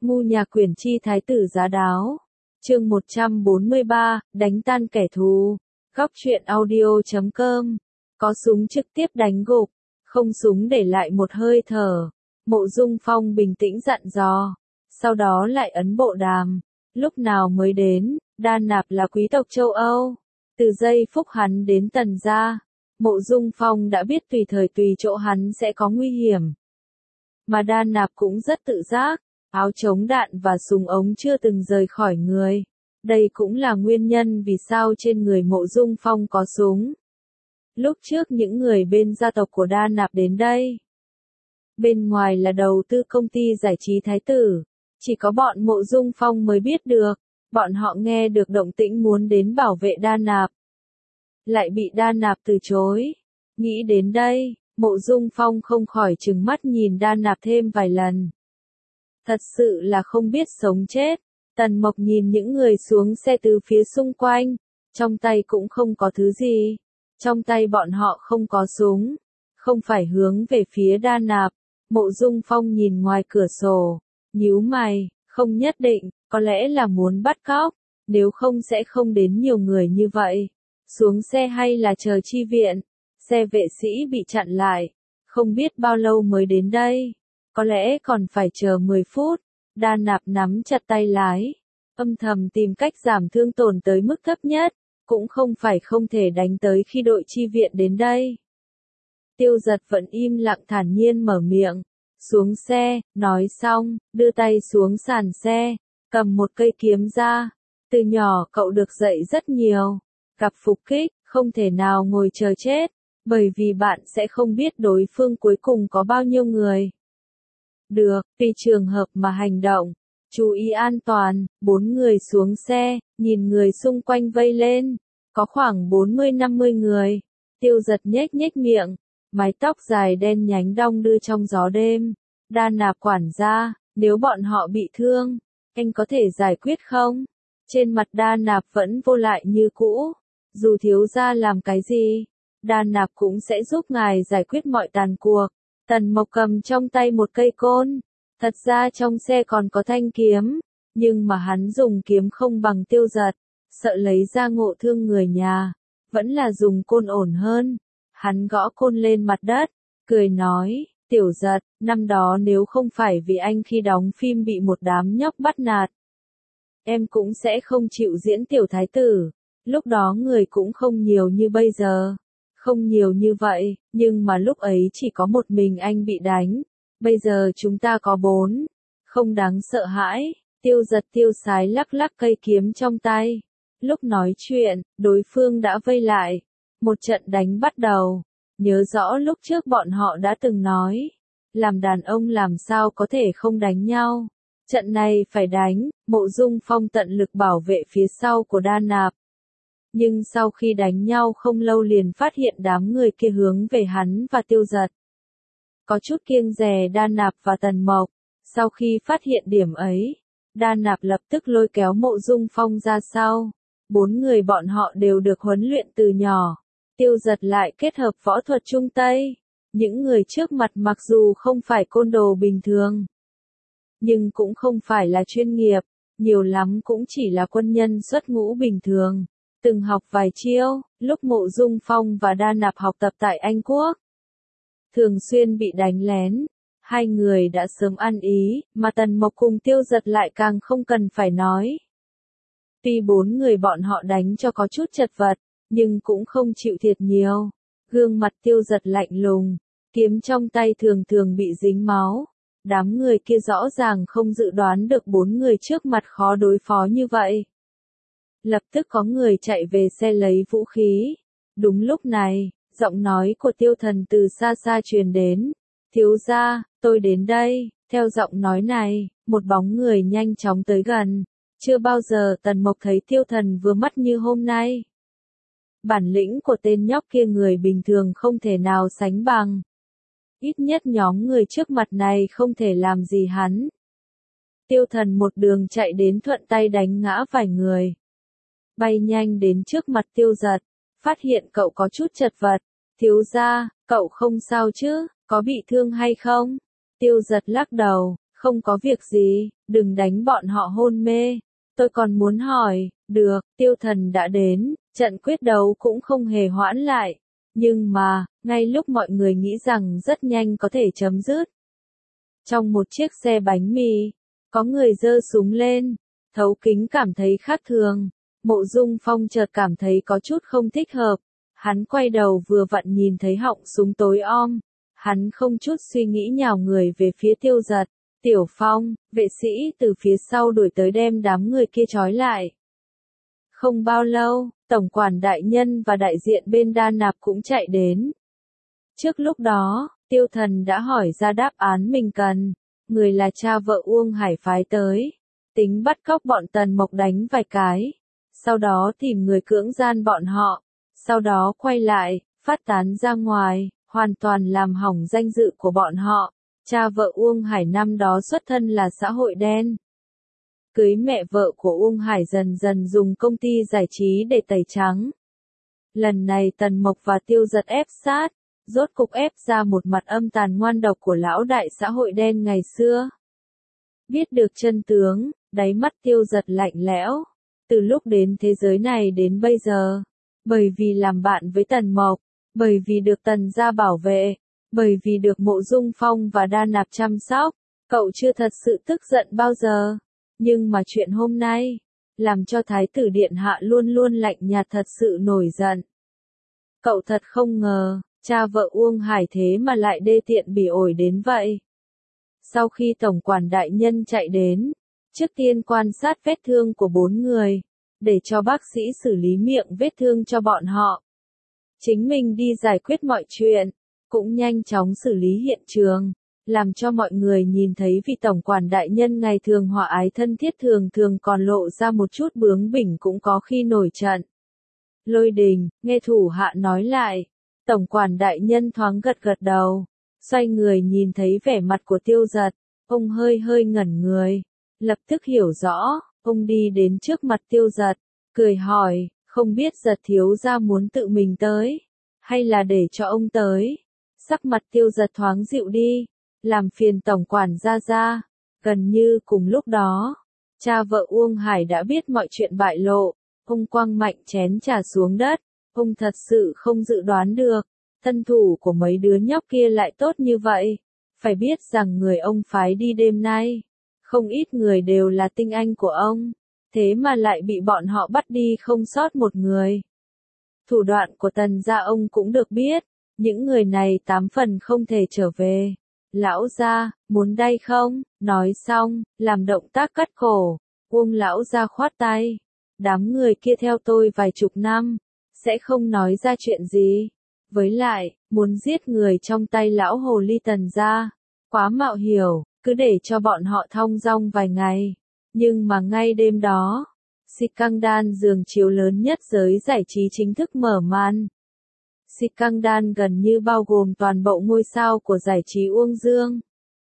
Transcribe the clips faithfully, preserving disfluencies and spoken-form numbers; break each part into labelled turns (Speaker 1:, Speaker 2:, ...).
Speaker 1: Ngu nhà Quyển Chi thái tử giá đáo. Chương một trăm bốn mươi ba, đánh tan kẻ thù. Góc truyện audio chấm com. Có súng trực tiếp đánh gục, không súng để lại một hơi thở. Mộ Dung Phong bình tĩnh dặn dò, sau đó lại ấn bộ đàm. Lúc nào mới đến, Đa Nạp là quý tộc châu Âu. Từ giây phút hắn đến Tần gia, Mộ Dung Phong đã biết tùy thời tùy chỗ hắn sẽ có nguy hiểm. Mà Đa Nạp cũng rất tự giác, áo chống đạn và súng ống chưa từng rời khỏi người. Đây cũng là nguyên nhân vì sao trên người Mộ Dung Phong có súng. Lúc trước những người bên gia tộc của Đa Nạp đến đây, bên ngoài là đầu tư công ty giải trí thái tử, chỉ có bọn Mộ Dung Phong mới biết được. Bọn họ nghe được động tĩnh muốn đến bảo vệ Đa Nạp, lại bị Đa Nạp từ chối. Nghĩ đến đây, Mộ Dung Phong không khỏi trừng mắt nhìn Đa Nạp thêm vài lần. Thật sự là không biết sống chết. Tần Mộc nhìn những người xuống xe từ phía xung quanh, trong tay cũng không có thứ gì. Trong tay bọn họ không có súng, không phải hướng về phía Đa Nạp. Mộ Dung Phong nhìn ngoài cửa sổ, nhíu mày, không nhất định, có lẽ là muốn bắt cóc, nếu không sẽ không đến nhiều người như vậy. Xuống xe hay là chờ chi viện? Xe vệ sĩ bị chặn lại, không biết bao lâu mới đến đây, có lẽ còn phải chờ mười phút. Đa Nạp nắm chặt tay lái, âm thầm tìm cách giảm thương tổn tới mức thấp nhất, cũng không phải không thể đánh tới khi đội chi viện đến đây. Tiêu Giật vẫn im lặng thản nhiên mở miệng, xuống xe, nói xong, đưa tay xuống sàn xe, cầm một cây kiếm ra. Từ nhỏ cậu được dạy rất nhiều, gặp phục kích, không thể nào ngồi chờ chết, bởi vì bạn sẽ không biết đối phương cuối cùng có bao nhiêu người. Được, tùy trường hợp mà hành động, chú ý an toàn. Bốn người xuống xe, nhìn người xung quanh vây lên, có khoảng bốn mươi năm mươi người. Tiêu Giật nhếch nhếch miệng, mái tóc dài đen nhánh đong đưa trong gió đêm. Đa Nạp quản gia, nếu bọn họ bị thương, anh có thể giải quyết không? Trên mặt Đa Nạp vẫn vô lại như cũ. Dù thiếu gia làm cái gì, Đa Nạp cũng sẽ giúp ngài giải quyết mọi tàn cuộc. Tần Mộc cầm trong tay một cây côn. Thật ra trong xe còn có thanh kiếm, nhưng mà hắn dùng kiếm không bằng Tiêu Giật, sợ lấy ra ngộ thương người nhà, vẫn là dùng côn ổn hơn. Hắn gõ côn lên mặt đất, cười nói, Tiểu Giật, năm đó nếu không phải vì anh khi đóng phim bị một đám nhóc bắt nạt, em cũng sẽ không chịu diễn tiểu thái tử. Lúc đó người cũng không nhiều như bây giờ. Không nhiều như vậy, nhưng mà lúc ấy chỉ có một mình anh bị đánh. Bây giờ chúng ta có bốn. Không đáng sợ hãi. Tiêu Giật tiêu sái lắc lắc cây kiếm trong tay. Lúc nói chuyện, đối phương đã vây lại. Một trận đánh bắt đầu. Nhớ rõ lúc trước bọn họ đã từng nói, làm đàn ông làm sao có thể không đánh nhau. Trận này phải đánh. Mộ Dung Phong tận lực bảo vệ phía sau của Đa Nạp. Nhưng sau khi đánh nhau không lâu liền phát hiện đám người kia hướng về hắn và Tiêu Giật. Có chút kiêng dè Đa Nạp và Tần Mộc. Sau khi phát hiện điểm ấy, Đa Nạp lập tức lôi kéo Mộ Dung Phong ra sau. Bốn người bọn họ đều được huấn luyện từ nhỏ. Tiêu Giật lại kết hợp võ thuật Trung Tây. Những người trước mặt mặc dù không phải côn đồ bình thường, nhưng cũng không phải là chuyên nghiệp, nhiều lắm cũng chỉ là quân nhân xuất ngũ bình thường. Từng học vài chiêu, lúc Mộ Dung Phong và Đa Nạp học tập tại Anh Quốc, thường xuyên bị đánh lén. Hai người đã sớm ăn ý, mà Tần Mộc cùng Tiêu Giật lại càng không cần phải nói. Tuy bốn người bọn họ đánh cho có chút chật vật, nhưng cũng không chịu thiệt nhiều. Gương mặt Tiêu Giật lạnh lùng, kiếm trong tay thường thường bị dính máu. Đám người kia rõ ràng không dự đoán được bốn người trước mặt khó đối phó như vậy. Lập tức có người chạy về xe lấy vũ khí. Đúng lúc này, giọng nói của Tiêu Thần từ xa xa truyền đến. Thiếu gia, tôi đến đây. Theo giọng nói này, một bóng người nhanh chóng tới gần. Chưa bao giờ Tần Mộc thấy Tiêu Thần vừa mắt như hôm nay. Bản lĩnh của tên nhóc kia người bình thường không thể nào sánh bằng. Ít nhất nhóm người trước mặt này không thể làm gì hắn. Tiêu Thần một đường chạy đến thuận tay đánh ngã vài người. Bay nhanh đến trước mặt Tiêu Giật, phát hiện cậu có chút chật vật. Thiếu gia, cậu không sao chứ, có bị thương hay không? Tiêu Giật lắc đầu, Không có việc gì, đừng đánh bọn họ hôn mê. Tôi còn muốn hỏi, được, Tiêu Thần đã đến, trận quyết đấu cũng không hề hoãn lại. Nhưng mà, ngay lúc mọi người nghĩ rằng rất nhanh có thể chấm dứt. Trong một chiếc xe bánh mì, có người giơ súng lên, Thấu Kính cảm thấy khác thường. Mộ Dung Phong chợt cảm thấy có chút không thích hợp. Hắn quay đầu vừa vặn nhìn thấy họng súng tối om. Hắn không chút suy nghĩ nhào người về phía Tiêu Giật. Tiểu Phong, vệ sĩ từ phía sau đuổi tới đem đám người kia trói lại. Không bao lâu, tổng quản đại nhân và đại diện bên Đa Nạp cũng chạy đến. Trước lúc đó, Tiêu Thần đã hỏi ra đáp án mình cần. Người là cha vợ Uông Hải phái tới. Tính bắt cóc bọn Tần Mộc đánh vài cái. Sau đó tìm người cưỡng gian bọn họ. Sau đó quay lại, phát tán ra ngoài, hoàn toàn làm hỏng danh dự của bọn họ. Cha vợ Uông Hải năm đó xuất thân là xã hội đen. Cưới mẹ vợ của Uông Hải dần dần dùng công ty giải trí để tẩy trắng. Lần này Tần Mộc và Tiêu Giật ép sát, rốt cục ép ra một mặt âm tàn ngoan độc của lão đại xã hội đen ngày xưa. Biết được chân tướng, đáy mắt Tiêu Giật lạnh lẽo. Từ lúc đến thế giới này đến bây giờ, bởi vì làm bạn với Tần Mộc, bởi vì được Tần gia bảo vệ, bởi vì được Mộ Dung Phong và Đa Nạp chăm sóc, cậu chưa thật sự tức giận bao giờ. Nhưng mà chuyện hôm nay, làm cho Thái tử Điện Hạ luôn luôn lạnh nhạt thật sự nổi giận. Cậu thật không ngờ, cha vợ Uông Hải thế mà lại đê tiện bỉ ổi đến vậy. Sau khi tổng quản đại nhân chạy đến, trước tiên quan sát vết thương của bốn người, để cho bác sĩ xử lý miệng vết thương cho bọn họ. Chính mình đi giải quyết mọi chuyện, cũng nhanh chóng xử lý hiện trường, làm cho mọi người nhìn thấy vị tổng quản đại nhân ngày thường hòa ái thân thiết thường thường còn lộ ra một chút bướng bỉnh cũng có khi nổi trận. Lôi Đình, nghe thủ hạ nói lại, tổng quản đại nhân thoáng gật gật đầu, xoay người nhìn thấy vẻ mặt của Tiêu Giật, ông hơi hơi ngẩn người, lập tức hiểu rõ, ông đi đến trước mặt Tiêu Giật, cười hỏi, không biết Giật thiếu gia muốn tự mình tới, hay là để cho ông tới. Sắc mặt Tiêu Giật thoáng dịu đi, làm phiền tổng quản gia gia. Gần như cùng lúc đó, cha vợ Uông Hải đã biết mọi chuyện bại lộ, ông quăng mạnh chén trà xuống đất, ông thật sự không dự đoán được, thân thủ của mấy đứa nhóc kia lại tốt như vậy. Phải biết rằng người ông phái đi đêm nay, không ít người đều là tinh anh của ông, thế mà lại bị bọn họ bắt đi không sót một người. Thủ đoạn của Tần gia ông cũng được biết, những người này tám phần không thể trở về. Lão gia, muốn đây không? Nói xong, làm động tác cắt cổ, Uông lão gia khoát tay. Đám người kia theo tôi vài chục năm, sẽ không nói ra chuyện gì. Với lại, muốn giết người trong tay lão hồ ly Tần gia, quá mạo hiểu, cứ để cho bọn họ thong dong vài ngày. Nhưng mà ngay đêm đó, Sikangdan giường chiếu lớn nhất giới giải trí chính thức mở màn. Sikangdan gần như bao gồm toàn bộ ngôi sao của giải trí Uông Dương.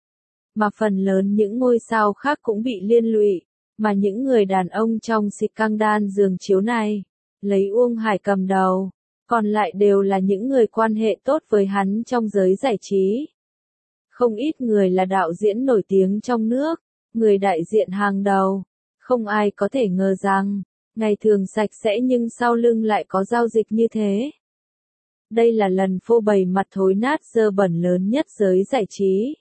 Speaker 1: Mà phần lớn những ngôi sao khác cũng bị liên lụy, mà những người đàn ông trong Sikangdan giường chiếu này, lấy Uông Hải cầm đầu, còn lại đều là những người quan hệ tốt với hắn trong giới giải trí. Không ít người là đạo diễn nổi tiếng trong nước, người đại diện hàng đầu, không ai có thể ngờ rằng, ngày thường sạch sẽ nhưng sau lưng lại có giao dịch như thế. Đây là lần phô bày mặt thối nát dơ bẩn lớn nhất giới giải trí.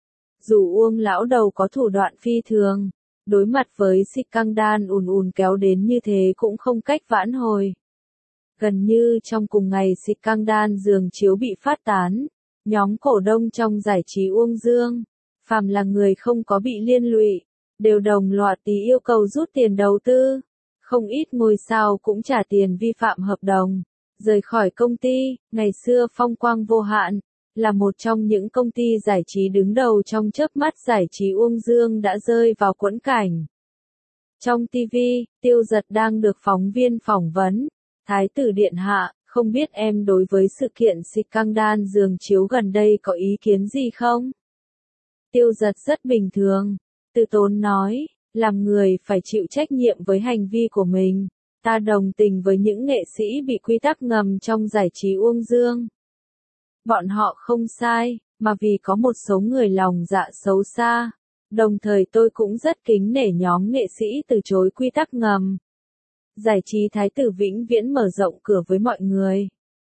Speaker 1: Dù Uông lão đầu có thủ đoạn phi thường, đối mặt với Sikangdan ùn ùn kéo đến như thế cũng không cách vãn hồi. Gần như trong cùng ngày Sikangdan giường chiếu bị phát tán, nhóm cổ đông trong giải trí Uông Dương, phàm là người không có bị liên lụy, đều đồng loạt tí yêu cầu rút tiền đầu tư. Không ít ngôi sao cũng trả tiền vi phạm hợp đồng, rời khỏi công ty. Ngày xưa phong quang vô hạn, là một trong những công ty giải trí đứng đầu trong chớp mắt giải trí Uông Dương đã rơi vào quẫn cảnh. Trong ti vi, Tiêu Giật đang được phóng viên phỏng vấn. Thái tử Điện Hạ, không biết em đối với sự kiện Sikangdan giường chiếu gần đây có ý kiến gì không? Tiêu Giật rất bình thường, từ tốn nói, làm người phải chịu trách nhiệm với hành vi của mình. Ta đồng tình với những nghệ sĩ bị quy tắc ngầm trong giải trí Uông Dương. Bọn họ không sai, mà vì có một số người lòng dạ xấu xa, Đồng thời tôi cũng rất kính nể nhóm nghệ sĩ từ chối quy tắc ngầm. Giải trí Thái tử vĩnh viễn mở rộng cửa với mọi người.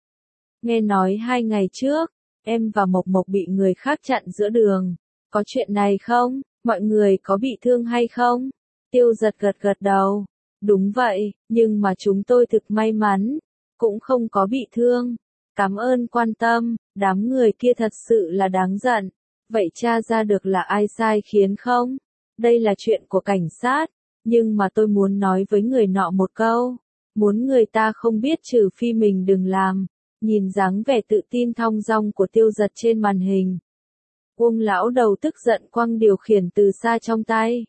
Speaker 1: Nghe nói hai ngày trước, em và Mộc Mộc bị người khác chặn giữa đường. Có chuyện này không? Mọi người có bị thương hay không? Tiêu Giật gật gật đầu. Đúng vậy, nhưng mà chúng tôi thực may mắn. Cũng không có bị thương. Cảm ơn quan tâm, đám người kia thật sự là đáng giận. Vậy tra ra được là ai sai khiến không? Đây là chuyện của cảnh sát, nhưng mà tôi muốn nói với người nọ một câu. Muốn người ta không biết trừ phi mình đừng làm. Nhìn dáng vẻ tự tin thong dong của Tiêu Giật trên màn hình. Uông lão đầu tức giận quăng điều khiển từ xa trong tay.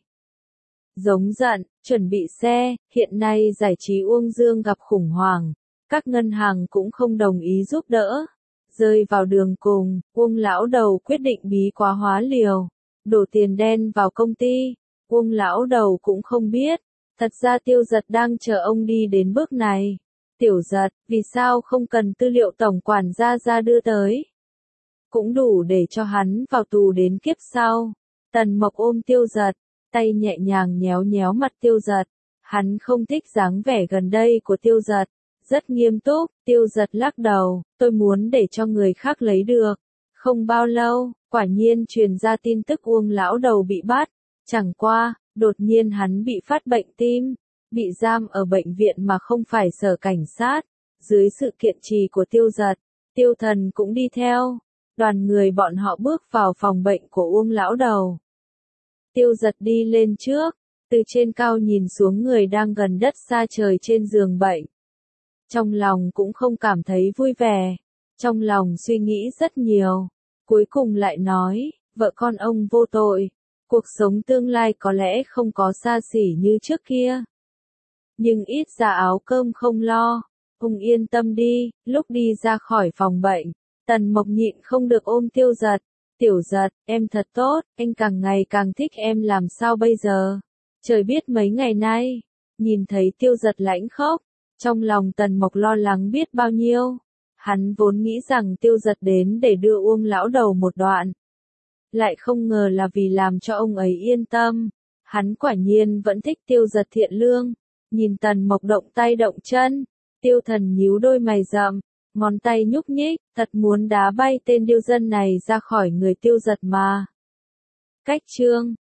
Speaker 1: Giống giận, chuẩn bị xe, hiện nay giải trí Uông Dương gặp khủng hoảng. Các ngân hàng cũng không đồng ý giúp đỡ. Rơi vào đường cùng, Uông lão đầu quyết định bí quá hóa liều. Đổ tiền đen vào công ty. Uông lão đầu cũng không biết. Thật ra Tiêu Giật đang chờ ông đi đến bước này. Tiểu Giật, vì sao không cần tư liệu tổng quản gia ra đưa tới? Cũng đủ để cho hắn vào tù đến kiếp sau. Tần Mộc ôm Tiêu Giật, tay nhẹ nhàng nhéo nhéo mặt Tiêu Giật. Hắn không thích dáng vẻ gần đây của Tiêu Giật. Rất nghiêm túc, Tiêu Giật lắc đầu, tôi muốn để cho người khác lấy được. Không bao lâu, quả nhiên truyền ra tin tức Uông lão đầu bị bắt. Chẳng qua, đột nhiên hắn bị phát bệnh tim. Bị giam ở bệnh viện mà không phải sở cảnh sát. Dưới sự kiện trì của Tiêu Giật, Tiêu Thần cũng đi theo. Đoàn người bọn họ bước vào phòng bệnh của Uông lão đầu. Tiêu Giật đi lên trước, từ trên cao nhìn xuống người đang gần đất xa trời trên giường bệnh. Trong lòng cũng không cảm thấy vui vẻ, trong lòng suy nghĩ rất nhiều. Cuối cùng lại nói, vợ con ông vô tội, cuộc sống tương lai có lẽ không có xa xỉ như trước kia. Nhưng ít ra áo cơm không lo, ông yên tâm đi. Lúc đi ra khỏi phòng bệnh, Tần Mộc nhịn không được ôm Tiêu Giật. Tiểu Giật, em thật tốt, anh càng ngày càng thích em làm sao bây giờ? Trời biết mấy ngày nay, nhìn thấy Tiêu Giật lãnh khóc, trong lòng Tần Mộc lo lắng biết bao nhiêu. Hắn vốn nghĩ rằng Tiêu Giật đến để đưa Uông lão đầu một đoạn. Lại không ngờ là vì làm cho ông ấy yên tâm. Hắn quả nhiên vẫn thích Tiêu Giật thiện lương. Nhìn Tần Mộc động tay động chân, Tiêu Thần nhíu đôi mày rậm, ngón tay nhúc nhích, thật muốn đá bay tên điêu dân này ra khỏi người Tiêu Giật mà. Cách chương